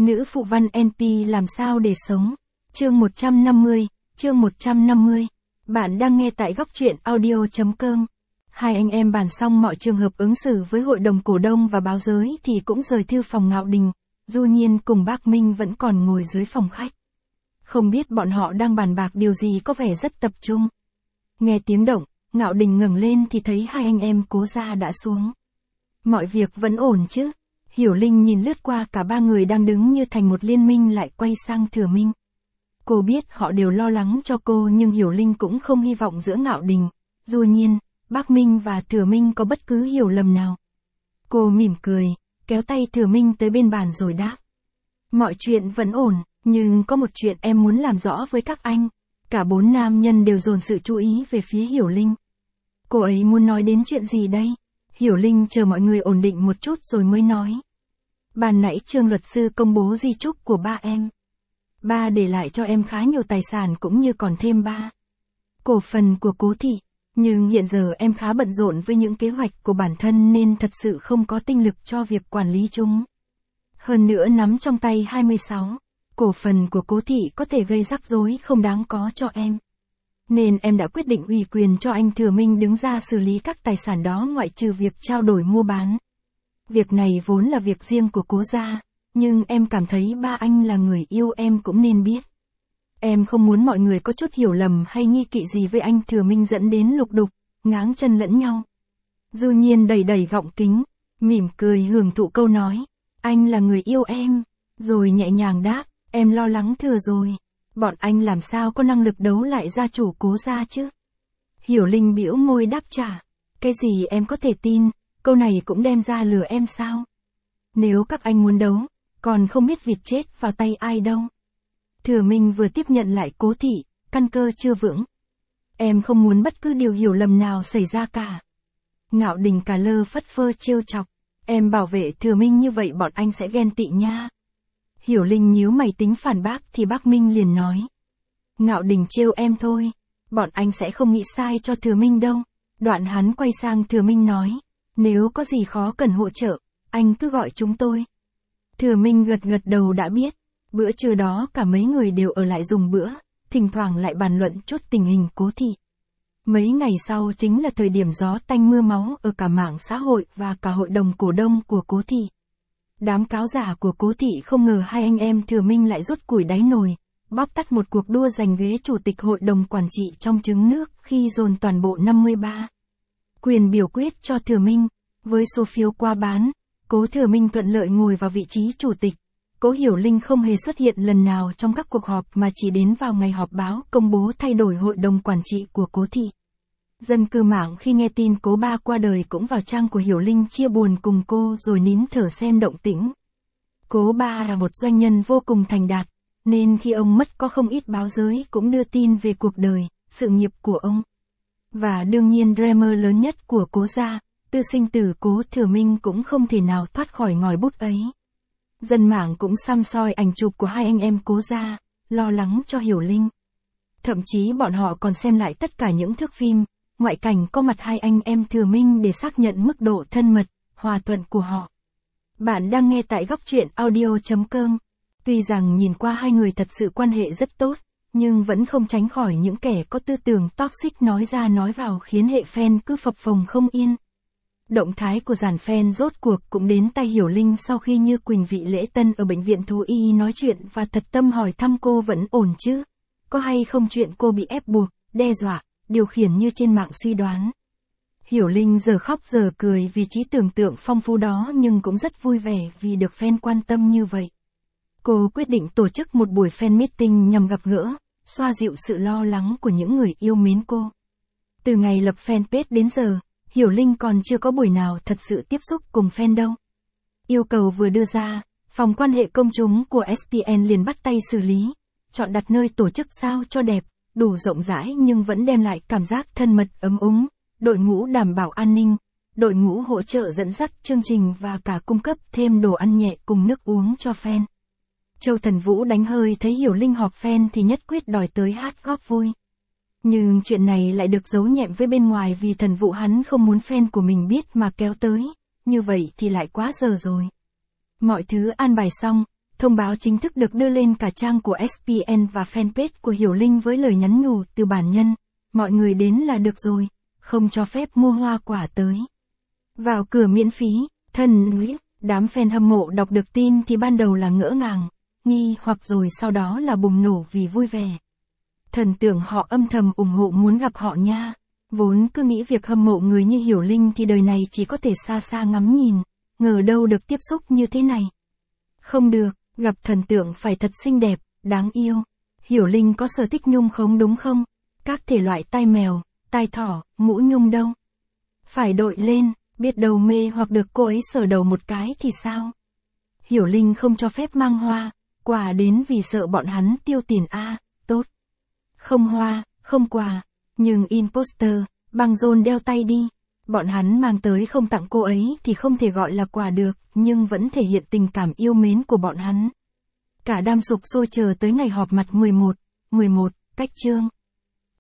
Nữ phụ văn NP làm sao để sống? Chương 150, chương 150. Bạn đang nghe tại góc truyện audio.com. Hai anh em bàn xong mọi trường hợp ứng xử với hội đồng cổ đông và báo giới thì cũng rời thư phòng Ngạo Đình. Du Nhiên cùng bác Minh vẫn còn ngồi dưới phòng khách. Không biết bọn họ đang bàn bạc điều gì, có vẻ rất tập trung. Nghe tiếng động, Ngạo Đình ngẩng lên thì thấy hai anh em Cố Gia đã xuống. Mọi việc vẫn ổn chứ? Hiểu Linh nhìn lướt qua cả ba người đang đứng như thành một liên minh lại quay sang Thừa Minh. Cô biết họ đều lo lắng cho cô nhưng Hiểu Linh cũng không hy vọng giữa Ngạo Đình, Du Nhiên, bác Minh và Thừa Minh có bất cứ hiểu lầm nào. Cô mỉm cười, kéo tay Thừa Minh tới bên bàn rồi đáp. Mọi chuyện vẫn ổn, nhưng có một chuyện em muốn làm rõ với các anh. Cả bốn nam nhân đều dồn sự chú ý về phía Hiểu Linh. Cô ấy muốn nói đến chuyện gì đây? Hiểu Linh chờ mọi người ổn định một chút rồi mới nói. Ban nãy Trương luật sư công bố di chúc của ba em. Ba để lại cho em khá nhiều tài sản cũng như còn thêm 3 cổ phần của Cố thị. Nhưng hiện giờ em khá bận rộn với những kế hoạch của bản thân nên thật sự không có tinh lực cho việc quản lý chúng. Hơn nữa nắm trong tay 26 cổ phần của Cố thị có thể gây rắc rối không đáng có cho em. Nên em đã quyết định ủy quyền cho anh Thừa Minh đứng ra xử lý các tài sản đó ngoại trừ việc trao đổi mua bán. Việc này vốn là việc riêng của Cố gia, nhưng em cảm thấy ba anh là người yêu em cũng nên biết. Em không muốn mọi người có chút hiểu lầm hay nghi kỵ gì với anh Thừa Minh dẫn đến lục đục, ngáng chân lẫn nhau. Du Nhiên đẩy đẩy gọng kính, mỉm cười hưởng thụ câu nói. Anh là người yêu em, rồi nhẹ nhàng đáp, em lo lắng Thừa rồi. Bọn anh làm sao có năng lực đấu lại gia chủ Cố gia chứ? Hiểu Linh bĩu môi đáp trả. Cái gì em có thể tin, câu này cũng đem ra lừa em sao? Nếu các anh muốn đấu, còn không biết vịt chết vào tay ai đâu. Thừa Minh vừa tiếp nhận lại Cố thị, căn cơ chưa vững. Em không muốn bất cứ điều hiểu lầm nào xảy ra cả. Ngạo Đình cà lơ phất phơ trêu chọc. Em bảo vệ Thừa Minh như vậy bọn anh sẽ ghen tị nha. Hiểu Linh nhíu mày tính phản bác thì bác Minh liền nói. Ngạo Đình trêu em thôi. Bọn anh sẽ không nghĩ sai cho Thừa Minh đâu. Đoạn hắn quay sang Thừa Minh nói. Nếu có gì khó cần hỗ trợ, anh cứ gọi chúng tôi. Thừa Minh gật gật đầu đã biết. Bữa trưa đó cả mấy người đều ở lại dùng bữa, thỉnh thoảng lại bàn luận chút tình hình Cố thị. Mấy ngày sau chính là thời điểm gió tanh mưa máu ở cả mạng xã hội và cả hội đồng cổ đông của Cố thị. Đám cáo giả của Cố thị không ngờ hai anh em Thừa Minh lại rút củi đáy nồi, bóp tắt một cuộc đua giành ghế chủ tịch hội đồng quản trị trong trứng nước khi dồn toàn bộ 53 quyền biểu quyết cho Thừa Minh. Với số phiếu qua bán, Cố Thừa Minh thuận lợi ngồi vào vị trí chủ tịch. Cố Hiểu Linh không hề xuất hiện lần nào trong các cuộc họp mà chỉ đến vào ngày họp báo công bố thay đổi hội đồng quản trị của Cố thị. Dân cư mạng khi nghe tin Cố ba qua đời cũng vào trang của Hiểu Linh chia buồn cùng cô rồi nín thở xem động tĩnh. Cố ba là một doanh nhân vô cùng thành đạt, nên khi ông mất có không ít báo giới cũng đưa tin về cuộc đời, sự nghiệp của ông. Và đương nhiên dreamer lớn nhất của Cố gia, tư sinh tử Cố Thừa Minh cũng không thể nào thoát khỏi ngòi bút ấy. Dân mạng cũng săm soi ảnh chụp của hai anh em Cố gia, lo lắng cho Hiểu Linh. Thậm chí bọn họ còn xem lại tất cả những thước phim, ngoại cảnh có mặt hai anh em Thừa Minh để xác nhận mức độ thân mật, hòa thuận của họ. Bạn đang nghe tại góc truyện audio.com. Tuy rằng nhìn qua hai người thật sự quan hệ rất tốt, nhưng vẫn không tránh khỏi những kẻ có tư tưởng toxic nói ra nói vào khiến hệ fan cứ phập phồng không yên. Động thái của dàn fan rốt cuộc cũng đến tay Hiểu Linh sau khi Như Quỳnh vị lễ tân ở bệnh viện thú y nói chuyện và thật tâm hỏi thăm cô vẫn ổn chứ. Có hay không chuyện cô bị ép buộc, đe dọa, điều khiển như trên mạng suy đoán. Hiểu Linh giờ khóc giờ cười vì trí tưởng tượng phong phú đó nhưng cũng rất vui vẻ vì được fan quan tâm như vậy. Cô quyết định tổ chức một buổi fan meeting nhằm gặp gỡ, xoa dịu sự lo lắng của những người yêu mến cô. Từ ngày lập fanpage đến giờ, Hiểu Linh còn chưa có buổi nào thật sự tiếp xúc cùng fan đâu. Yêu cầu vừa đưa ra, phòng quan hệ công chúng của ESPN liền bắt tay xử lý, chọn đặt nơi tổ chức sao cho đẹp, đủ rộng rãi nhưng vẫn đem lại cảm giác thân mật ấm úng, đội ngũ đảm bảo an ninh, đội ngũ hỗ trợ dẫn dắt chương trình và cả cung cấp thêm đồ ăn nhẹ cùng nước uống cho fan. Châu Thần Vũ đánh hơi thấy Hiểu Linh họp fan thì nhất quyết đòi tới hát góp vui. Nhưng chuyện này lại được giấu nhẹm với bên ngoài vì Thần Vũ hắn không muốn fan của mình biết mà kéo tới, như vậy thì lại quá giờ rồi. Mọi thứ an bài xong, Thông báo chính thức được đưa lên cả trang của SPN và fanpage của Hiểu Linh với lời nhắn nhủ từ bản nhân. Mọi người đến là được rồi, không cho phép mua hoa quả tới. Vào cửa miễn phí, thân nguyện, đám fan hâm mộ đọc được tin thì ban đầu là ngỡ ngàng, nghi hoặc rồi sau đó là bùng nổ vì vui vẻ. Thần tưởng họ âm thầm ủng hộ muốn gặp họ nha. Vốn cứ nghĩ việc hâm mộ người như Hiểu Linh thì đời này chỉ có thể xa xa ngắm nhìn, ngờ đâu được tiếp xúc như thế này. Không được, gặp thần tượng phải thật xinh đẹp, đáng yêu. Hiểu Linh có sở thích nhung khống đúng không? Các thể loại tai mèo, tai thỏ, mũ nhung đâu. Phải đội lên, biết đâu mê hoặc được cô ấy sờ đầu một cái thì sao? Hiểu Linh không cho phép mang hoa, quà đến vì sợ bọn hắn tiêu tiền tốt. Không hoa, không quà, nhưng in poster, băng rôn đeo tay đi. Bọn hắn mang tới không tặng cô ấy thì không thể gọi là quà được, nhưng vẫn thể hiện tình cảm yêu mến của bọn hắn. Cả đám sục sôi chờ tới ngày họp mặt 11, cách chương.